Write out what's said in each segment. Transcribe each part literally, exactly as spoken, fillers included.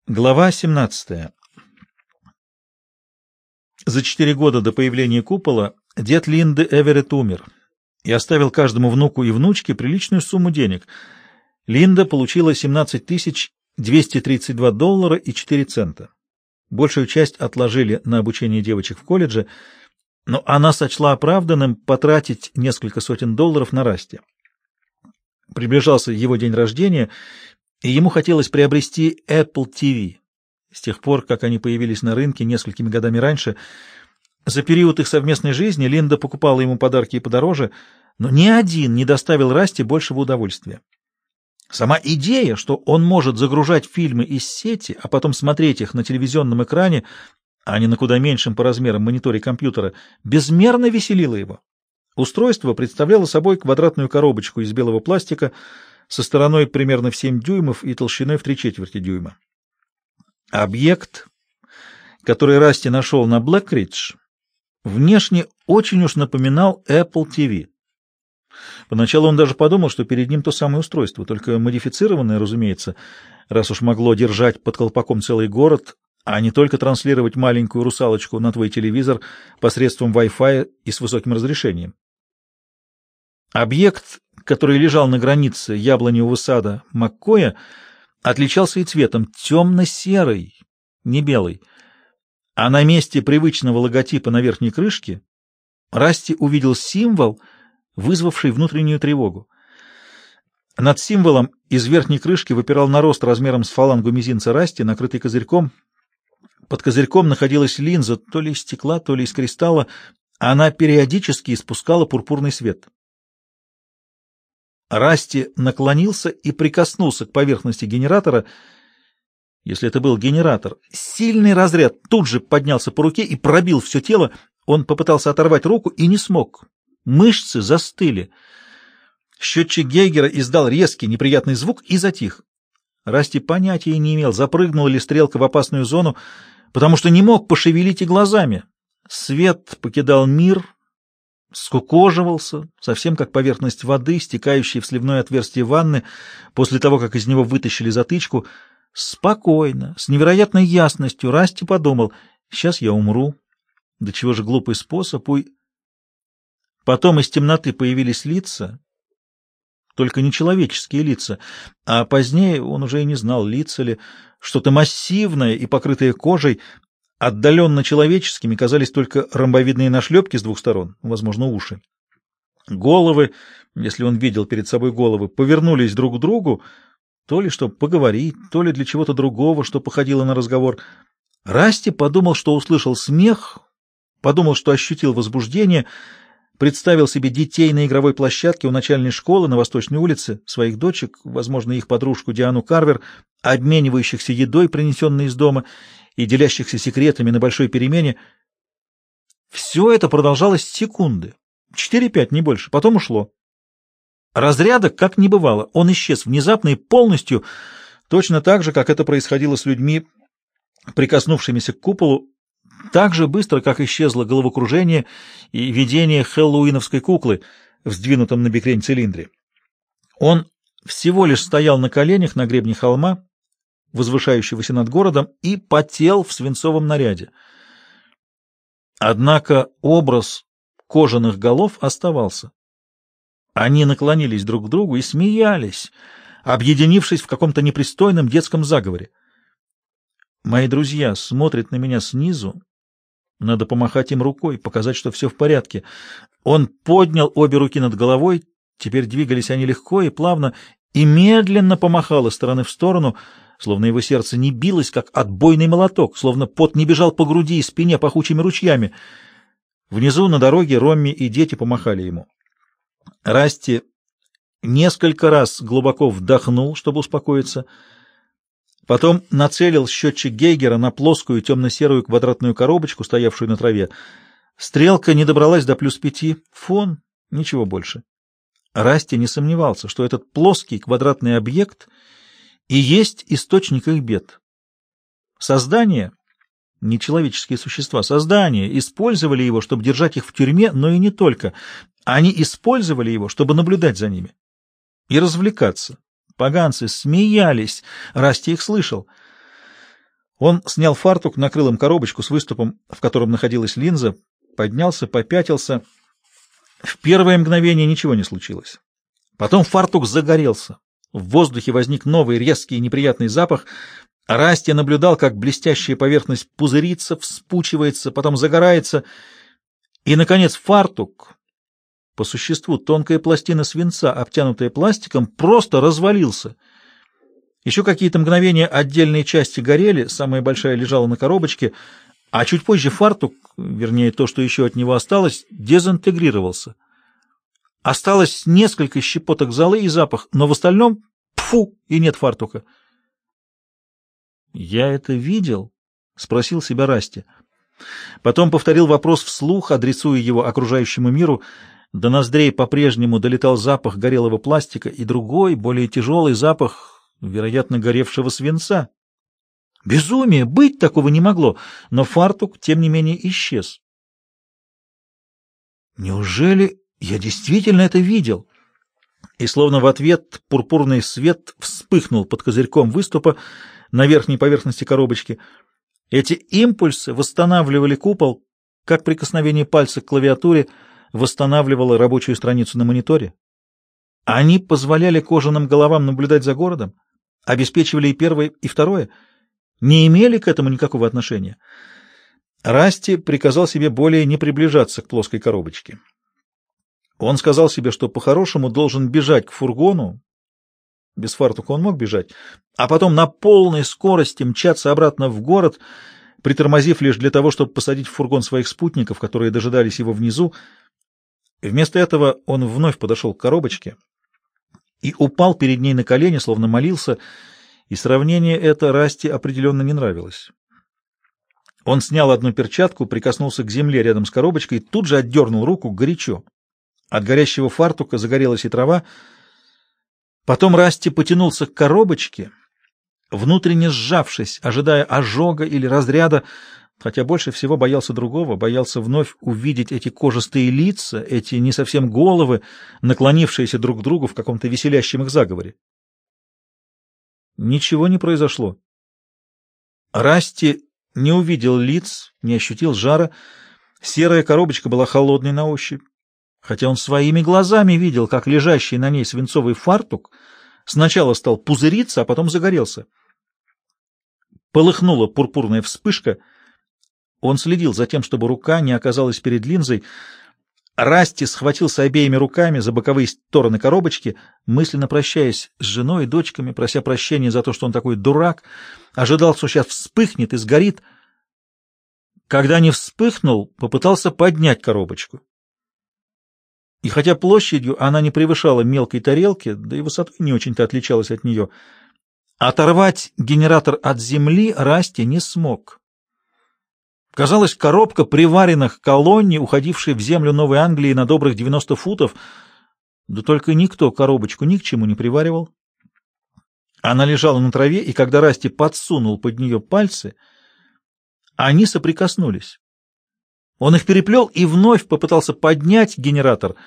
Глава семнадцатая. За четыре года до появления купола дед Линды Эверетт умер и оставил каждому внуку и внучке приличную сумму денег. Линда получила семнадцать тысяч двести тридцать два доллара и четыре цента. Большую часть отложили на обучение девочек в колледже, но она сочла оправданным потратить несколько сотен долларов на Расти. Приближался его день рождения, и ему хотелось приобрести Apple ти ви. С тех пор, как они появились на рынке несколькими годами раньше, за период их совместной жизни Линда покупала ему подарки и подороже, но ни один не доставил Расти большего удовольствия. Сама идея, что он может загружать фильмы из сети, а потом смотреть их на телевизионном экране, а не на куда меньшем по размерам мониторе компьютера, безмерно веселила его. Устройство представляло собой квадратную коробочку из белого пластика со стороной примерно в семь дюймов и толщиной в три четверти дюйма. Объект, который Расти нашел на Блэкридж, внешне очень уж напоминал Apple ти ви. Поначалу он даже подумал, что перед ним то самое устройство, только модифицированное, разумеется, раз уж могло держать под колпаком целый город, а не только транслировать маленькую русалочку на твой телевизор посредством Wi-Fi и с высоким разрешением. Объект, который лежал на границе яблоневого сада Маккоя, отличался и цветом — темно-серый, не белый. А на месте привычного логотипа на верхней крышке Расти увидел символ, вызвавший внутреннюю тревогу. Над символом из верхней крышки выпирал нарост размером с фалангу мизинца Расти, накрытый козырьком. Под козырьком находилась линза то ли из стекла, то ли из кристалла. Она периодически испускала пурпурный свет. Расти наклонился и прикоснулся к поверхности генератора. Если это был генератор, сильный разряд тут же поднялся по руке и пробил все тело. Он попытался оторвать руку и не смог. Мышцы застыли. Счетчик Гейгера издал резкий неприятный звук и затих. Расти понятия не имел, запрыгнула ли стрелка в опасную зону, потому что не мог пошевелить и глазами. Свет покидал мир, скукоживался, совсем как поверхность воды, стекающей в сливное отверстие ванны после того, как из него вытащили затычку. Спокойно, с невероятной ясностью Расти подумал: сейчас я умру. Да чего же глупый способ, уй... Потом из темноты появились лица, только не человеческие лица, а позднее он уже и не знал, лица ли, что-то массивное и покрытое кожей. Отдаленно человеческими казались только ромбовидные нашлепки с двух сторон, возможно, уши. Головы, если он видел перед собой головы, повернулись друг к другу, то ли чтобы поговорить, то ли для чего-то другого, что походило на разговор. Расти подумал, что услышал смех, подумал, что ощутил возбуждение, представил себе детей на игровой площадке у начальной школы на Восточной улице, своих дочек, возможно, их подружку Диану Карвер, обменивающихся едой, принесенной из дома, и делящихся секретами на большой перемене. Все это продолжалось секунды, четыре-пять, не больше, потом ушло. Разряда как не бывало, он исчез внезапно и полностью, точно так же, как это происходило с людьми, прикоснувшимися к куполу, так же быстро, как исчезло головокружение и видение хэллоуиновской куклы в сдвинутом на бекрень цилиндре. Он всего лишь стоял на коленях на гребне холма, возвышающегося над городом, и потел в свинцовом наряде. Однако образ кожаных голов оставался. Они наклонились друг к другу и смеялись, объединившись в каком-то непристойном детском заговоре. Мои друзья смотрят на меня снизу. Надо помахать им рукой, показать, что все в порядке. Он поднял обе руки над головой, теперь двигались они легко и плавно, и медленно помахал из стороны в сторону, словно его сердце не билось, как отбойный молоток, словно пот не бежал по груди и спине пахучими ручьями. Внизу на дороге Ромми и дети помахали ему. Расти несколько раз глубоко вдохнул, чтобы успокоиться, потом нацелил счетчик Гейгера на плоскую темно-серую квадратную коробочку, стоявшую на траве. Стрелка не добралась до плюс пяти. Фон, ничего больше. Расти не сомневался, что этот плоский квадратный объект и есть источник их бед. Создания, нечеловеческие существа, создания использовали его, чтобы держать их в тюрьме, но и не только. Они использовали его, чтобы наблюдать за ними и развлекаться. Поганцы смеялись, Расти их слышал. Он снял фартук, накрыл им коробочку с выступом, в котором находилась линза, поднялся, попятился. В первое мгновение ничего не случилось. Потом фартук загорелся. В воздухе возник новый резкий и неприятный запах. Расти наблюдал, как блестящая поверхность пузырится, вспучивается, потом загорается. И, наконец, фартук, по существу тонкая пластина свинца, обтянутая пластиком, просто развалился. Еще какие-то мгновения отдельные части горели, самая большая лежала на коробочке, а чуть позже фартук, вернее, то, что еще от него осталось, дезинтегрировался. Осталось несколько щепоток золы и запах, но в остальном — пфу, и нет фартука. «Я это видел?» — спросил себя Расти. Потом повторил вопрос вслух, адресуя его окружающему миру. До ноздрей по-прежнему долетал запах горелого пластика и другой, более тяжелый запах, вероятно, горевшего свинца. Безумие! Быть такого не могло, но фартук, тем не менее, исчез. Неужели я действительно это видел? И словно в ответ пурпурный свет вспыхнул под козырьком выступа на верхней поверхности коробочки. Эти импульсы восстанавливали купол, как прикосновение пальца к клавиатуре восстанавливало рабочую страницу на мониторе. Они позволяли кожаным головам наблюдать за городом, обеспечивали и первое, и второе, не имели к этому никакого отношения. Расти приказал себе более не приближаться к плоской коробочке. Он сказал себе, что по-хорошему должен бежать к фургону, без фартука он мог бежать, а потом на полной скорости мчаться обратно в город, притормозив лишь для того, чтобы посадить в фургон своих спутников, которые дожидались его внизу. Вместо этого он вновь подошел к коробочке и упал перед ней на колени, словно молился, и сравнение это Расти определенно не нравилось. Он снял одну перчатку, прикоснулся к земле рядом с коробочкой и тут же отдернул руку горячо. От горящего фартука загорелась и трава. Потом Расти потянулся к коробочке, внутренне сжавшись, ожидая ожога или разряда, хотя больше всего боялся другого, боялся вновь увидеть эти кожистые лица, эти не совсем головы, наклонившиеся друг к другу в каком-то веселящем их заговоре. Ничего не произошло. Расти не увидел лиц, не ощутил жара. Серая коробочка была холодной на ощупь, хотя он своими глазами видел, как лежащий на ней свинцовый фартук сначала стал пузыриться, а потом загорелся. Полыхнула пурпурная вспышка. Он следил за тем, чтобы рука не оказалась перед линзой. Расти схватился обеими руками за боковые стороны коробочки, мысленно прощаясь с женой и дочками, прося прощения за то, что он такой дурак, ожидал, что сейчас вспыхнет и сгорит. Когда не вспыхнул, попытался поднять коробочку. И хотя площадью она не превышала мелкой тарелки, да и высотой не очень-то отличалась от нее, оторвать генератор от земли Расти не смог. Казалось, коробка приварена к колонне, уходившей в землю Новой Англии на добрых девяносто футов, да только никто коробочку ни к чему не приваривал. Она лежала на траве, и когда Расти подсунул под нее пальцы, они соприкоснулись. Он их переплел и вновь попытался поднять генератор.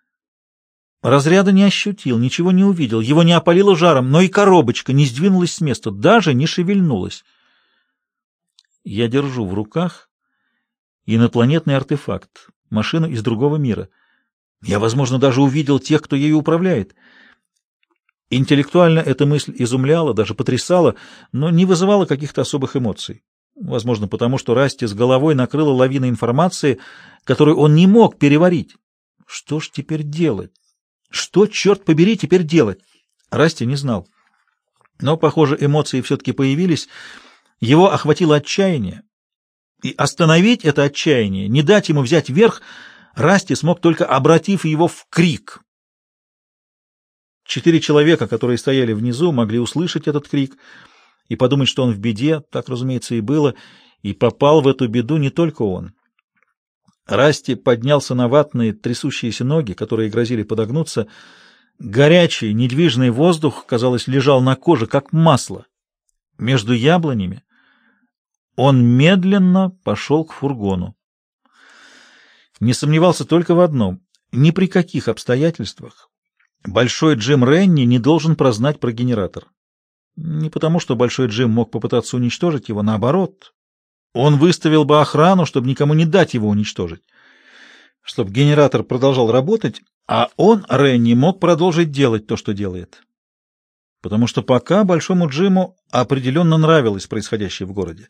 Разряда не ощутил, ничего не увидел, его не опалило жаром, но и коробочка не сдвинулась с места, даже не шевельнулась. Я держу в руках инопланетный артефакт, машину из другого мира. Я, возможно, даже увидел тех, кто ею управляет. Интеллектуально эта мысль изумляла, даже потрясала, но не вызывала каких-то особых эмоций. Возможно, потому что Расти с головой накрыла лавина информации, которую он не мог переварить. Что ж теперь делать? Что, черт побери, теперь делать? Расти не знал. Но, похоже, эмоции все-таки появились. Его охватило отчаяние, и остановить это отчаяние, не дать ему взять верх, Расти смог только обратив его в крик. Четыре человека, которые стояли внизу, могли услышать этот крик и подумать, что он в беде, так, разумеется, и было, и попал в эту беду не только он. Расти поднялся на ватные, трясущиеся ноги, которые грозили подогнуться. Горячий, недвижный воздух, казалось, лежал на коже, как масло. Между яблонями он медленно пошел к фургону. Не сомневался только в одном — ни при каких обстоятельствах большой Джим Ренни не должен прознать про генератор. Не потому, что Большой Джим мог попытаться уничтожить его, наоборот. Он выставил бы охрану, чтобы никому не дать его уничтожить. Чтобы генератор продолжал работать, а он, Ренни, мог продолжить делать то, что делает. Потому что пока Большому Джиму определенно нравилось происходящее в городе.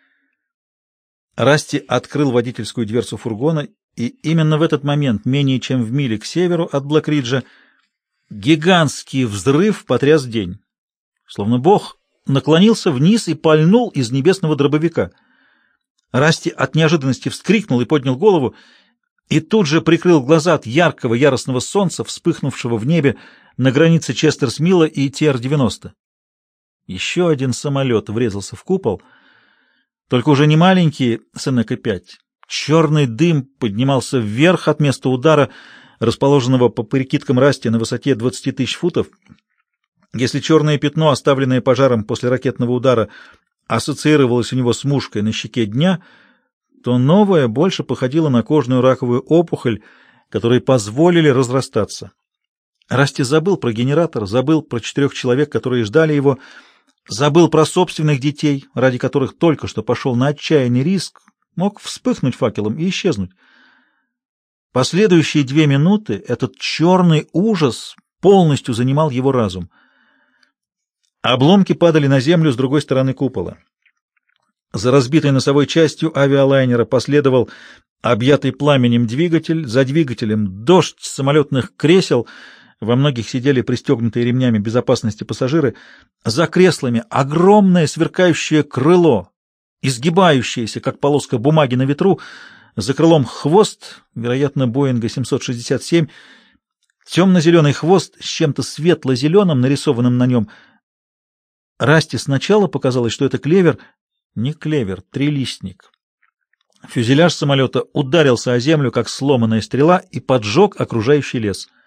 Расти открыл водительскую дверцу фургона, и именно в этот момент, менее чем в миле к северу от Блэк-Риджа, гигантский взрыв потряс день. Словно Бог наклонился вниз и пальнул из небесного дробовика. Расти от неожиданности вскрикнул и поднял голову, и тут же прикрыл глаза от яркого яростного солнца, вспыхнувшего в небе на границе Честерс-Милла и Ти Ар девяносто. Еще один самолет врезался в купол, только уже не маленький Сенека пять. Черный дым поднимался вверх от места удара, расположенного по прикидкам Расти на высоте двадцати тысяч футов. Если черное пятно, оставленное пожаром после ракетного удара, ассоциировалось у него с мушкой на щеке дня, то новое больше походило на кожную раковую опухоль, которой позволили разрастаться. Расти забыл про генератор, забыл про четырех человек, которые ждали его, забыл про собственных детей, ради которых только что пошел на отчаянный риск, мог вспыхнуть факелом и исчезнуть. Последующие две минуты этот черный ужас полностью занимал его разум. Обломки падали на землю с другой стороны купола. За разбитой носовой частью авиалайнера последовал объятый пламенем двигатель, за двигателем дождь самолетных кресел, во многих сидели пристегнутые ремнями безопасности пассажиры, за креслами огромное сверкающее крыло, изгибающееся, как полоска бумаги на ветру, за крылом хвост, вероятно, Боинга семьсот шестьдесят семь, темно-зеленый хвост с чем-то светло-зеленым, нарисованным на нем. Расти сначала показалось, что это клевер, не клевер, трилистник. Фюзеляж самолета ударился о землю, как сломанная стрела, и поджег окружающий лес.